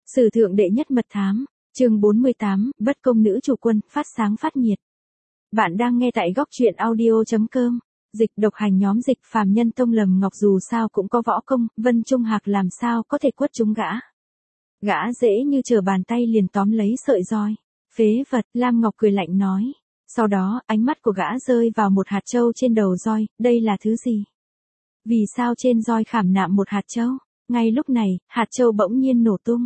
Sử thượng đệ nhất mật thám, chương 48, bất công nữ chủ quân, phát sáng phát nhiệt. Bạn đang nghe tại góc truyện audio.com. Dịch độc hành nhóm dịch phàm nhân tông lầm ngọc dù sao cũng có võ công, Vân Trung Hạc làm sao có thể quất chúng gã. Gã dễ như trở bàn tay liền tóm lấy sợi roi. Phế vật, Lam Ngọc cười lạnh nói. Sau đó, ánh mắt của gã rơi vào một hạt châu trên đầu roi, đây là thứ gì? Vì sao trên roi khảm nạm một hạt châu? Ngay lúc này, hạt châu bỗng nhiên nổ tung.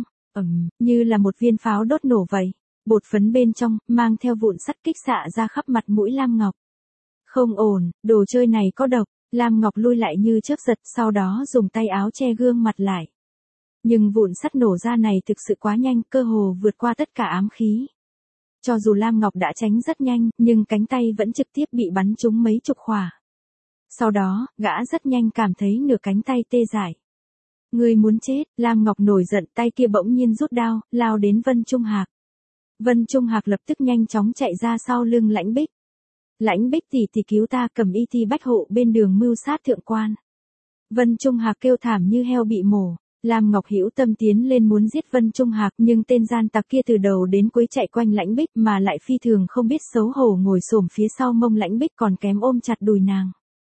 Như là một viên pháo đốt nổ vậy. Bột phấn bên trong, mang theo vụn sắt kích xạ ra khắp mặt mũi Lam Ngọc. Không ổn, đồ chơi này có độc, Lam Ngọc lui lại như chớp giật, sau đó dùng tay áo che gương mặt lại. Nhưng vụn sắt nổ ra này thực sự quá nhanh, cơ hồ vượt qua tất cả ám khí. Cho dù Lam Ngọc đã tránh rất nhanh, nhưng cánh tay vẫn trực tiếp bị bắn trúng mấy chục khỏa. Sau đó, gã rất nhanh cảm thấy nửa cánh tay tê dại. Ngươi muốn chết, Lam Ngọc nổi giận, tay kia bỗng nhiên rút đao, lao đến Vân Trung Hạc. Vân Trung Hạc lập tức nhanh chóng chạy ra sau lưng Lãnh Bích. Lãnh Bích tỷ cứu ta, cầm y thi bách hộ bên đường mưu sát thượng quan. Vân Trung Hạc kêu thảm như heo bị mổ. Lam Ngọc hữu tâm tiến lên muốn giết Vân Trung Hạc, nhưng tên gian tặc kia từ đầu đến cuối chạy quanh Lãnh Bích mà lại phi thường không biết xấu hổ ngồi xổm phía sau mông Lãnh Bích còn kém ôm chặt đùi nàng.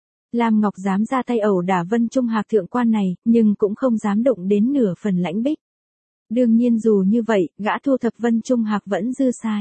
Lam Ngọc dám ra tay ẩu đả Vân Trung Hạc thượng quan này, nhưng cũng không dám động đến nửa phần Lãnh Bích. Đương nhiên dù như vậy, gã thu thập Vân Trung Hạc vẫn dư sai.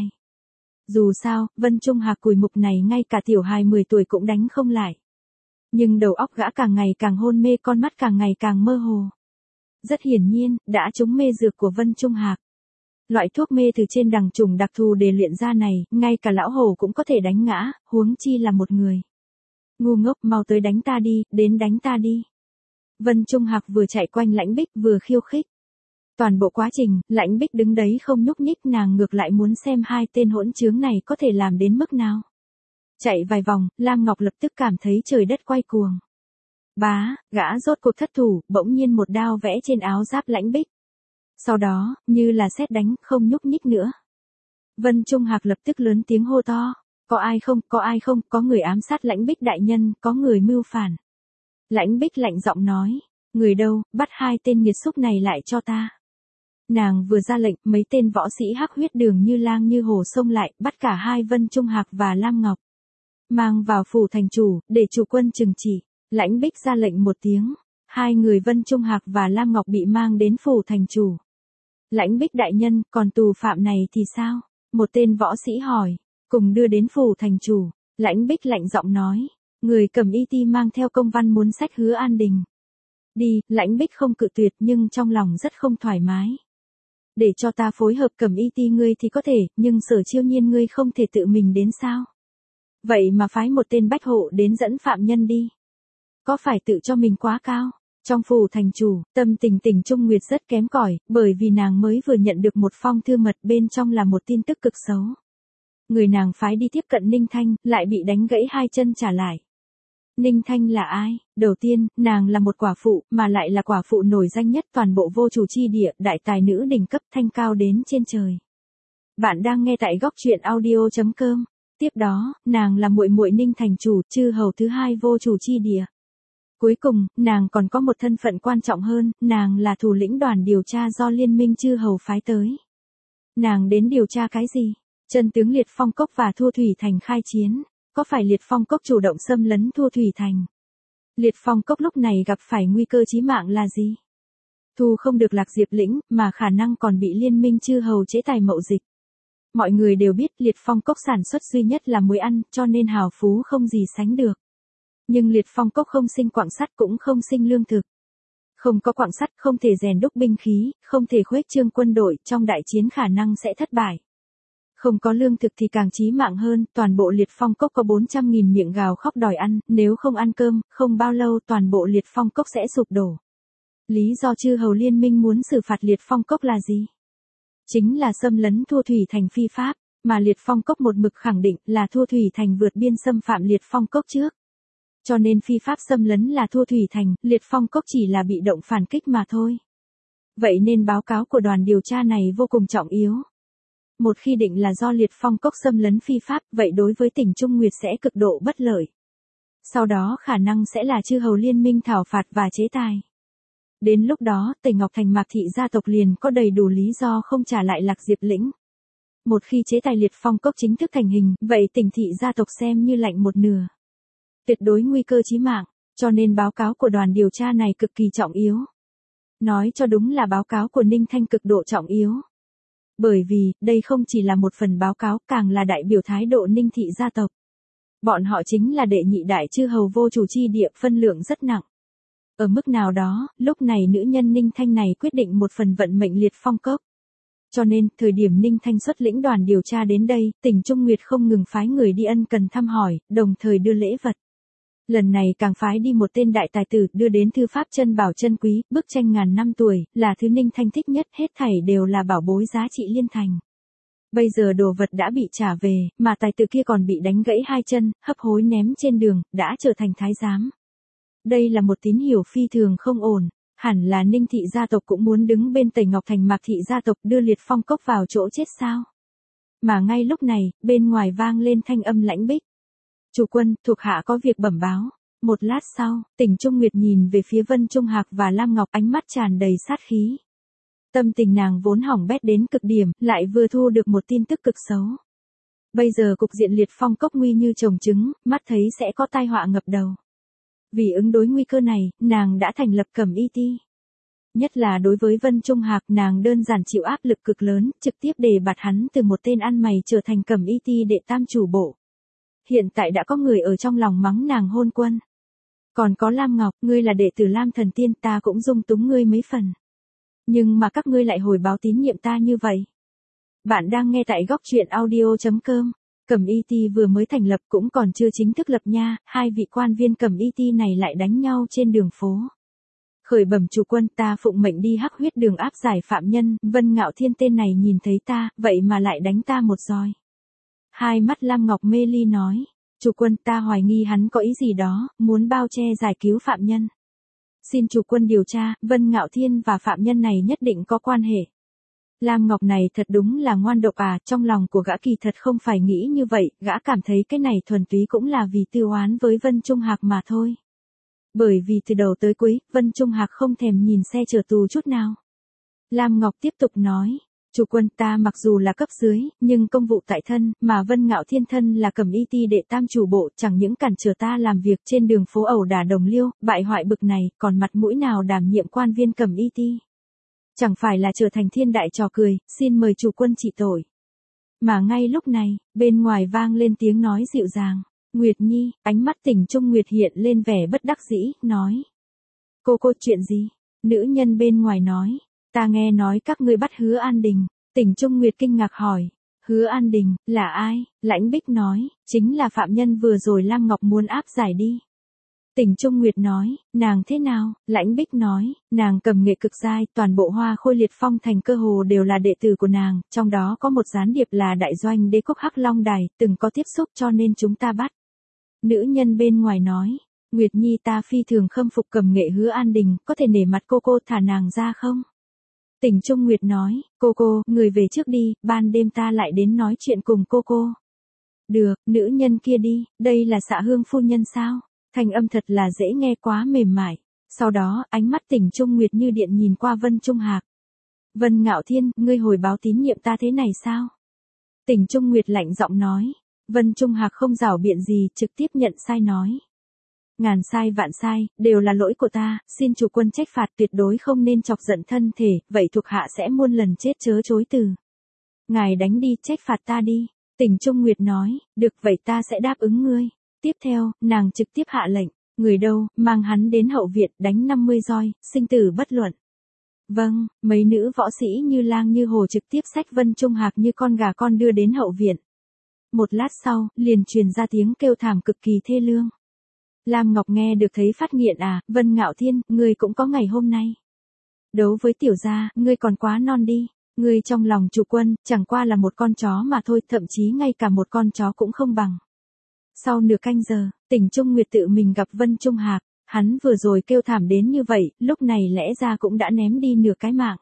Dù sao, Vân Trung Hạc cùi mục này ngay cả tiểu hài 10 tuổi cũng đánh không lại. Nhưng đầu óc gã càng ngày càng hôn mê, con mắt càng ngày càng mơ hồ. Rất hiển nhiên, đã trúng mê dược của Vân Trung Hạc. Loại thuốc mê từ trên đằng trùng đặc thù để luyện ra này, ngay cả lão hổ cũng có thể đánh ngã, huống chi là một người. Ngu ngốc, mau tới đánh ta đi, đến đánh ta đi. Vân Trung Hạc vừa chạy quanh Lãnh Bích vừa khiêu khích. Toàn bộ quá trình, Lãnh Bích đứng đấy không nhúc nhích, nàng ngược lại muốn xem hai tên hỗn trướng này có thể làm đến mức nào. Chạy vài vòng, Lam Ngọc lập tức cảm thấy trời đất quay cuồng. Bá, gã rốt cuộc thất thủ, bỗng nhiên một đao vẽ trên áo giáp Lãnh Bích. Sau đó, như là sét đánh, không nhúc nhích nữa. Vân Trung Hạc lập tức lớn tiếng hô to. Có ai không, có ai không, có người ám sát Lãnh Bích đại nhân, có người mưu phản. Lãnh Bích lạnh giọng nói, người đâu, bắt hai tên nghiệt xúc này lại cho ta. Nàng vừa ra lệnh, mấy tên võ sĩ hắc huyết đường như lang như hổ xông lại, bắt cả hai Vân Trung Hạc và Lam Ngọc. Mang vào phủ thành chủ, để chủ quân trừng trị. Lãnh Bích ra lệnh một tiếng, hai người Vân Trung Hạc và Lam Ngọc bị mang đến phủ thành chủ. Lãnh Bích đại nhân, còn tù phạm này thì sao? Một tên võ sĩ hỏi. Cùng đưa đến phủ thành chủ, Lãnh Bích lạnh giọng nói, người cầm y ti mang theo công văn muốn xách Hứa An Đình. Đi, Lãnh Bích không cự tuyệt nhưng trong lòng rất không thoải mái. Để cho ta phối hợp cầm y ti ngươi thì có thể, nhưng Sở Chiêu Nhiên ngươi không thể tự mình đến sao? Vậy mà phái một tên bách hộ đến dẫn phạm nhân đi. Có phải tự cho mình quá cao? Trong phủ thành chủ, tâm tình Tỉnh Trung Nguyệt rất kém cỏi, bởi vì nàng mới vừa nhận được một phong thư mật, bên trong là một tin tức cực xấu. Người nàng phái đi tiếp cận Ninh Thanh, lại bị đánh gãy hai chân trả lại. Ninh Thanh là ai? Đầu tiên, nàng là một quả phụ, mà lại là quả phụ nổi danh nhất toàn bộ vô chủ chi địa, đại tài nữ đỉnh cấp, thanh cao đến trên trời. Bạn đang nghe tại góc truyện audio.com. Tiếp đó, nàng là muội muội Ninh thành chủ, chư hầu thứ hai vô chủ chi địa. Cuối cùng, nàng còn có một thân phận quan trọng hơn, nàng là thủ lĩnh đoàn điều tra do liên minh chư hầu phái tới. Nàng đến điều tra cái gì? Chân tướng Liệt Phong Cốc và Thu Thủy Thành khai chiến, có phải Liệt Phong Cốc chủ động xâm lấn Thu Thủy Thành? Liệt Phong Cốc lúc này gặp phải nguy cơ chí mạng là gì? Thu không được Lạc Diệp lĩnh, mà khả năng còn bị liên minh chư hầu chế tài mậu dịch. Mọi người đều biết Liệt Phong Cốc sản xuất duy nhất là muối ăn, cho nên hào phú không gì sánh được. Nhưng Liệt Phong Cốc không sinh quặng sắt cũng không sinh lương thực. Không có quặng sắt, không thể rèn đúc binh khí, không thể khuếch trương quân đội, trong đại chiến khả năng sẽ thất bại. Không có lương thực thì càng chí mạng hơn, toàn bộ Liệt Phong Cốc có 400.000 miệng gào khóc đòi ăn, nếu không ăn cơm, không bao lâu toàn bộ Liệt Phong Cốc sẽ sụp đổ. Lý do chư hầu liên minh muốn xử phạt Liệt Phong Cốc là gì? Chính là xâm lấn Thu Thủy Thành phi pháp, mà Liệt Phong Cốc một mực khẳng định là Thu Thủy Thành vượt biên xâm phạm Liệt Phong Cốc trước. Cho nên phi pháp xâm lấn là Thu Thủy Thành, Liệt Phong Cốc chỉ là bị động phản kích mà thôi. Vậy nên báo cáo của đoàn điều tra này vô cùng trọng yếu. Một khi định là do Liệt Phong Cốc xâm lấn phi pháp, vậy đối với Tỉnh Trung Nguyệt sẽ cực độ bất lợi. Sau đó khả năng sẽ là chư hầu liên minh thảo phạt và chế tài. Đến lúc đó, Tề Ngọc Thành Mạc thị gia tộc liền có đầy đủ lý do không trả lại Lạc Diệp lĩnh. Một khi chế tài liệt phong cốc chính thức thành hình, vậy Tỉnh thị gia tộc xem như lạnh một nửa. Tuyệt đối nguy cơ chí mạng, cho nên báo cáo của đoàn điều tra này cực kỳ trọng yếu. Nói cho đúng là báo cáo của Ninh Thanh cực độ trọng yếu. Bởi vì, đây không chỉ là một phần báo cáo, càng là đại biểu thái độ Ninh thị gia tộc. Bọn họ chính là đệ nhị đại chư hầu vô chủ chi địa, phân lượng rất nặng. Ở mức nào đó, lúc này nữ nhân Ninh Thanh này quyết định một phần vận mệnh liệt phong cốc. Cho nên, thời điểm Ninh Thanh xuất lĩnh đoàn điều tra đến đây, Tỉnh Trung Nguyệt không ngừng phái người đi ân cần thăm hỏi, đồng thời đưa lễ vật. Lần này càng phái đi một tên đại tài tử đưa đến thư pháp chân bảo chân quý, bức tranh ngàn năm tuổi, là thứ Ninh Thanh thích nhất, hết thảy đều là bảo bối giá trị liên thành. Bây giờ đồ vật đã bị trả về, mà tài tử kia còn bị đánh gãy hai chân, hấp hối ném trên đường, đã trở thành thái giám. Đây là một tín hiệu phi thường không ổn, hẳn là Ninh thị gia tộc cũng muốn đứng bên Tề Ngọc Thành Mạc thị gia tộc đưa liệt phong cốc vào chỗ chết sao. Mà ngay lúc này, bên ngoài vang lên thanh âm lãnh bích. Chủ quân, thuộc hạ có việc bẩm báo. Một lát sau, Tỉnh Trung Nguyệt nhìn về phía Vân Trung Hạc và Lam Ngọc, ánh mắt tràn đầy sát khí. Tâm tình nàng vốn hỏng bét đến cực điểm, lại vừa thu được một tin tức cực xấu. Bây giờ cục diện liệt phong cốc nguy như trồng trứng, mắt thấy sẽ có tai họa ngập đầu. Vì ứng đối nguy cơ này, nàng đã thành lập Cẩm Y Ti. Nhất là đối với Vân Trung Hạc, nàng đơn giản chịu áp lực cực lớn, trực tiếp đề bạt hắn từ một tên ăn mày trở thành Cẩm Y Ti đệ tam chủ bộ. Hiện tại đã có người ở trong lòng mắng nàng hôn quân. Còn có Lam Ngọc, ngươi là đệ tử Lam Thần Tiên, ta cũng dung túng ngươi mấy phần. Nhưng mà các ngươi lại hồi báo tín nhiệm ta như vậy. Bạn đang nghe tại góc truyện audio.com. Cẩm Y Ti vừa mới thành lập cũng còn chưa chính thức lập nha, hai vị quan viên Cẩm Y Ti này lại đánh nhau trên đường phố. Khởi bẩm chủ quân, ta phụng mệnh đi hắc huyết đường áp giải phạm nhân, Vân Ngạo Thiên tên này nhìn thấy ta, vậy mà lại đánh ta một roi. Hai mắt Lam Ngọc mê ly nói, chủ quân, ta hoài nghi hắn có ý gì đó, muốn bao che giải cứu phạm nhân. Xin chủ quân điều tra, Vân Ngạo Thiên và phạm nhân này nhất định có quan hệ. Lam Ngọc này thật đúng là ngoan độc à, trong lòng của gã kỳ thật không phải nghĩ như vậy, gã cảm thấy cái này thuần túy cũng là vì tư oán với Vân Trung Hạc mà thôi. Bởi vì từ đầu tới cuối, Vân Trung Hạc không thèm nhìn xe chở tù chút nào. Lam Ngọc tiếp tục nói, chủ quân, ta mặc dù là cấp dưới, nhưng công vụ tại thân, mà Vân Ngạo Thiên thân là Cẩm Y Ti đệ tam chủ bộ, chẳng những cản trở ta làm việc trên đường phố ẩu đả đồng liêu, bại hoại bực này, còn mặt mũi nào đảm nhiệm quan viên Cẩm Y Ti. Chẳng phải là trở thành thiên đại trò cười, xin mời chủ quân trị tội. Mà ngay lúc này, bên ngoài vang lên tiếng nói dịu dàng. Nguyệt Nhi, ánh mắt Tỉnh Trung Nguyệt hiện lên vẻ bất đắc dĩ, nói. Cô chuyện gì? Nữ nhân bên ngoài nói. Ta nghe nói các ngươi bắt Hứa An Đình. Tỉnh Trung Nguyệt kinh ngạc hỏi. Hứa An Đình, là ai? Lãnh Bích nói, chính là phạm nhân vừa rồi Lam Ngọc muốn áp giải đi. Tỉnh Trung Nguyệt nói, nàng thế nào? Lãnh Bích nói, nàng cầm nghệ cực giai, toàn bộ Hoa Khôi Liệt Phong thành cơ hồ đều là đệ tử của nàng, trong đó có một gián điệp là đại doanh đế quốc Hắc Long Đài, từng có tiếp xúc cho nên chúng ta bắt. Nữ nhân bên ngoài nói, Nguyệt Nhi, ta phi thường khâm phục cầm nghệ Hứa An Đình, có thể nể mặt cô thả nàng ra không? Tỉnh Trung Nguyệt nói, cô, người về trước đi, ban đêm ta lại đến nói chuyện cùng cô. Được, nữ nhân kia đi, đây là Xạ Hương phu nhân sao? Thanh âm thật là dễ nghe, quá mềm mại. Sau đó, ánh mắt Tỉnh Trung Nguyệt như điện nhìn qua Vân Trung Hạc. Vân Ngạo Thiên, ngươi hồi báo tín nhiệm ta thế này sao? Tỉnh Trung Nguyệt lạnh giọng nói. Vân Trung Hạc không giảo biện gì, trực tiếp nhận sai nói. Ngàn sai vạn sai, đều là lỗi của ta, xin chủ quân trách phạt, tuyệt đối không nên chọc giận thân thể, vậy thuộc hạ sẽ muôn lần chết chớ chối từ. Ngài đánh đi, trách phạt ta đi. Tỉnh Trung Nguyệt nói, được vậy ta sẽ đáp ứng ngươi. Tiếp theo, nàng trực tiếp hạ lệnh, người đâu, mang hắn đến hậu viện, đánh 50 roi, sinh tử bất luận. Vâng, mấy nữ võ sĩ như lang như hồ trực tiếp xách Vân Trung Hạc như con gà con đưa đến hậu viện. Một lát sau, liền truyền ra tiếng kêu thảm cực kỳ thê lương. Lam Ngọc nghe được thấy phát nghiện à, Vân Ngạo Thiên, ngươi cũng có ngày hôm nay. Đấu với tiểu gia, ngươi còn quá non đi. Ngươi trong lòng chủ quân, chẳng qua là một con chó mà thôi, thậm chí ngay cả một con chó cũng không bằng. Sau nửa canh giờ, Tỉnh Trung Nguyệt tự mình gặp Vân Trung Hạc, hắn vừa rồi kêu thảm đến như vậy, lúc này lẽ ra cũng đã ném đi nửa cái mạng.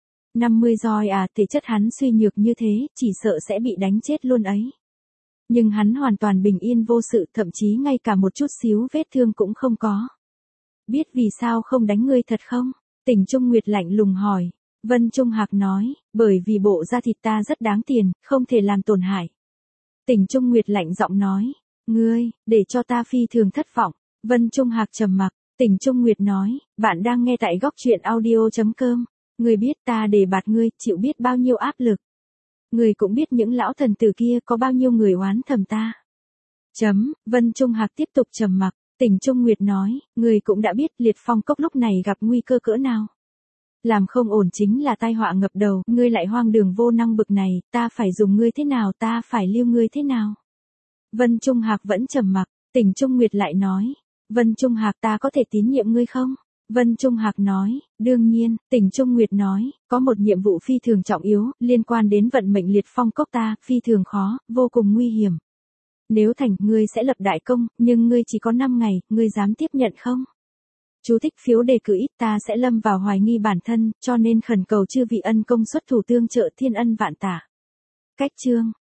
50 roi à, thể chất hắn suy nhược như thế, chỉ sợ sẽ bị đánh chết luôn ấy. Nhưng hắn hoàn toàn bình yên vô sự, thậm chí ngay cả một chút xíu vết thương cũng không có. Biết vì sao không đánh ngươi thật không? Tỉnh Trung Nguyệt lạnh lùng hỏi. Vân Trung Hạc nói, bởi vì bộ da thịt ta rất đáng tiền, không thể làm tổn hại. Tỉnh Trung Nguyệt lạnh giọng nói, ngươi, để cho ta phi thường thất vọng. Vân Trung Hạc trầm mặc, Tỉnh Trung Nguyệt nói, bạn đang nghe tại góc truyện audio.com. Ngươi biết ta đề bạt ngươi, chịu biết bao nhiêu áp lực. Ngươi cũng biết những lão thần tử kia có bao nhiêu người oán thầm ta. Vân Trung Hạc tiếp tục trầm mặc, Tỉnh Trung Nguyệt nói, ngươi cũng đã biết Liệt Phong Cốc lúc này gặp nguy cơ cỡ nào. Làm không ổn chính là tai họa ngập đầu, ngươi lại hoang đường vô năng bực này, ta phải dùng ngươi thế nào, ta phải lưu ngươi thế nào. Vân Trung Hạc vẫn trầm mặc, Tỉnh Trung Nguyệt lại nói, Vân Trung Hạc ta có thể tín nhiệm ngươi không? Vân Trung Hạc nói, đương nhiên. Tỉnh Trung Nguyệt nói, có một nhiệm vụ phi thường trọng yếu, liên quan đến vận mệnh Liệt Phong Cốc ta, phi thường khó, vô cùng nguy hiểm. Nếu thành, ngươi sẽ lập đại công, nhưng ngươi chỉ có 5 ngày, ngươi dám tiếp nhận không? Chú thích phiếu đề cử ít, ta sẽ lâm vào hoài nghi bản thân, cho nên khẩn cầu chư vị ân công xuất thủ tương trợ, thiên ân vạn tả. Cách chương